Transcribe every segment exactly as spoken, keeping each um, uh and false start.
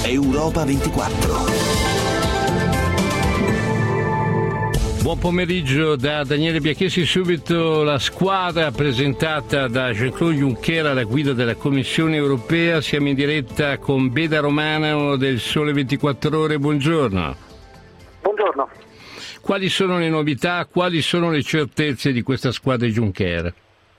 Europa ventiquattro. Buon pomeriggio da Daniele Biachesi. Subito la squadra presentata da Jean-Claude Juncker alla guida della Commissione Europea. Siamo in diretta con Beda Romano del Sole ventiquattro Ore. Buongiorno. Buongiorno. Quali sono le novità, quali sono le certezze di questa squadra Juncker?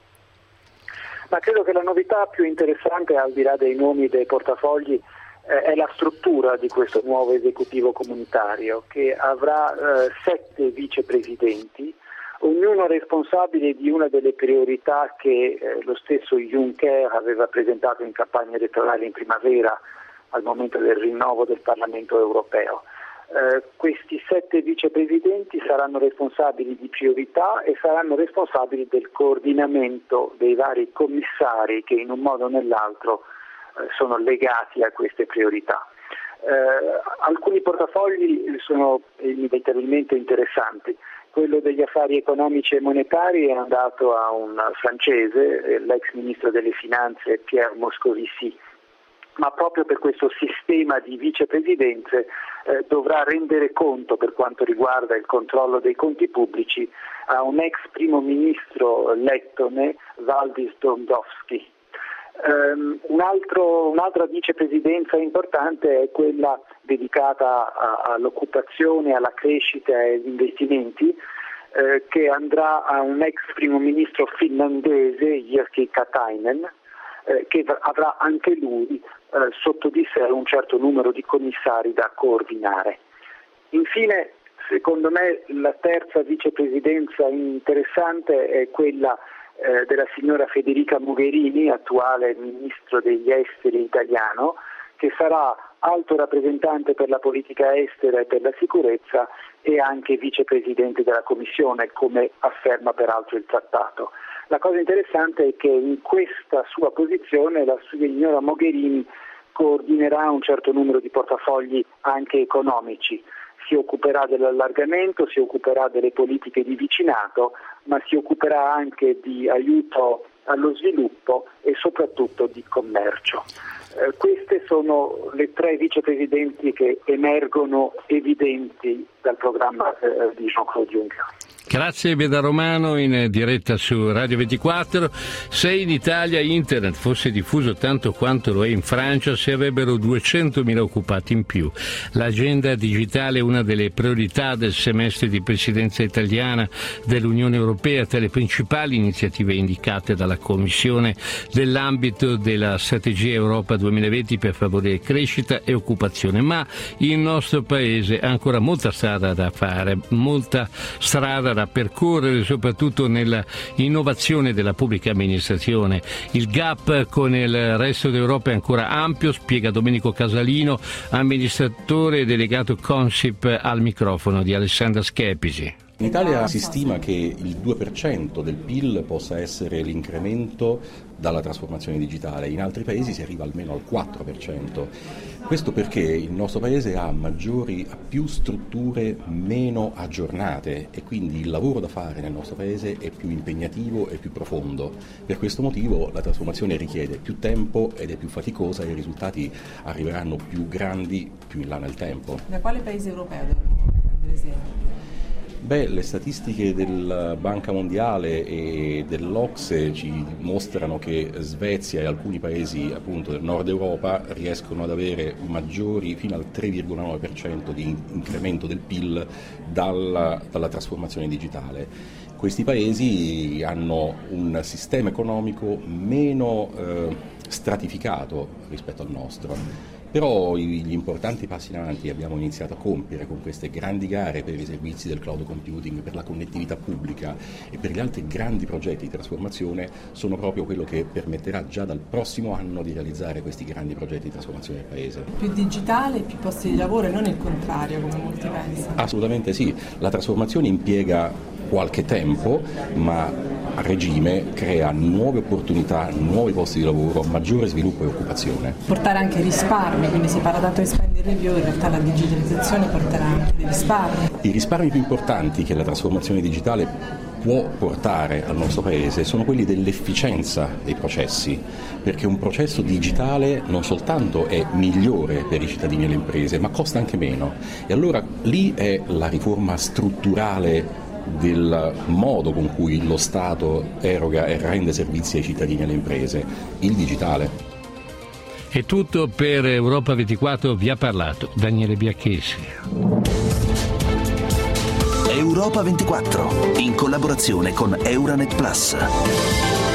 Ma credo che la novità più interessante, al di là dei nomi e dei portafogli, eh, è la struttura di questo nuovo esecutivo comunitario, che avrà eh, sette vicepresidenti, ognuno responsabile di una delle priorità che eh, lo stesso Juncker aveva presentato in campagna elettorale in primavera al momento del rinnovo del Parlamento europeo. Eh, questi sette vicepresidenti saranno responsabili di priorità e saranno responsabili del coordinamento dei vari commissari che in un modo o nell'altro eh, sono legati a queste priorità. Eh, alcuni portafogli sono inevitabilmente interessanti. Quello degli affari economici e monetari è andato a un francese, l'ex ministro delle finanze Pierre Moscovici, ma proprio per questo sistema di vicepresidenze eh, dovrà rendere conto, per quanto riguarda il controllo dei conti pubblici, a un ex primo ministro lettone, Valdis Dombrovskis. Um, un altro, un'altra vicepresidenza importante è quella dedicata a, all'occupazione, alla crescita e agli investimenti, eh, che andrà a un ex primo ministro finlandese, Jyrki Katainen, eh, che avrà anche lui eh, sotto di sé un certo numero di commissari da coordinare. Infine, secondo me, la terza vicepresidenza interessante è quella eh, della signora Federica Mogherini, attuale ministro degli esteri italiano, che sarà alto rappresentante per la politica estera e per la sicurezza e anche vicepresidente della Commissione, come afferma peraltro il trattato. La cosa interessante è che in questa sua posizione la signora Mogherini coordinerà un certo numero di portafogli anche economici. Si occuperà dell'allargamento, si occuperà delle politiche di vicinato, ma si occuperà anche di aiuto allo sviluppo e soprattutto di commercio. Eh, queste sono le tre vicepresidenti che emergono evidenti dal programma eh, di Jean-Claude Juncker. Grazie Beda Romano, in diretta su Radio ventiquattro. Se in Italia internet fosse diffuso tanto quanto lo è in Francia, si avrebbero duecentomila occupati in più. L'agenda digitale è una delle priorità del semestre di presidenza italiana dell'Unione Europea, tra le principali iniziative indicate dalla Commissione nell'ambito della strategia Europa duemilaventi per favorire crescita e occupazione. Ma il nostro Paese ha ancora molta strada da fare, molta strada da percorrere, soprattutto nella innovazione della pubblica amministrazione. Il gap con il resto d'Europa è ancora ampio, spiega Domenico Casalino, amministratore delegato Consip, al microfono di Alessandra Schepisi. In Italia si stima che il due per cento del P I L possa essere l'incremento dalla trasformazione digitale, in altri paesi si arriva almeno al quattro per cento. Questo perché il nostro paese ha maggiori, ha più strutture meno aggiornate e quindi il lavoro da fare nel nostro paese è più impegnativo e più profondo. Per questo motivo la trasformazione richiede più tempo ed è più faticosa e i risultati arriveranno più grandi più in là nel tempo. Da quale paese europeo dovremmo prendere esempio? Beh, le statistiche della Banca Mondiale e dell'O C S E ci mostrano che Svezia e alcuni paesi appunto del nord Europa riescono ad avere maggiori, fino al tre virgola nove per cento di incremento del P I L dalla, dalla trasformazione digitale. Questi paesi hanno un sistema economico meno eh, stratificato rispetto al nostro. Però gli importanti passi in avanti che abbiamo iniziato a compiere con queste grandi gare per i servizi del cloud computing, per la connettività pubblica e per gli altri grandi progetti di trasformazione sono proprio quello che permetterà già dal prossimo anno di realizzare questi grandi progetti di trasformazione del Paese. Più digitale, più posti di lavoro e non il contrario, come molti pensano. Assolutamente sì, la trasformazione impiega qualche tempo, ma a regime crea nuove opportunità, nuovi posti di lavoro, maggiore sviluppo e occupazione. Portare anche risparmi, quindi si parla tanto di spending review, in realtà la digitalizzazione porterà anche dei risparmi. I risparmi più importanti che la trasformazione digitale può portare al nostro Paese sono quelli dell'efficienza dei processi, perché un processo digitale non soltanto è migliore per i cittadini e le imprese, ma costa anche meno. E allora lì è la riforma strutturale del modo con cui lo Stato eroga e rende servizi ai cittadini e alle imprese, il digitale. È tutto per Europa ventiquattro, vi ha parlato Daniele Biacchesi. Europa ventiquattro, in collaborazione con Euranet Plus.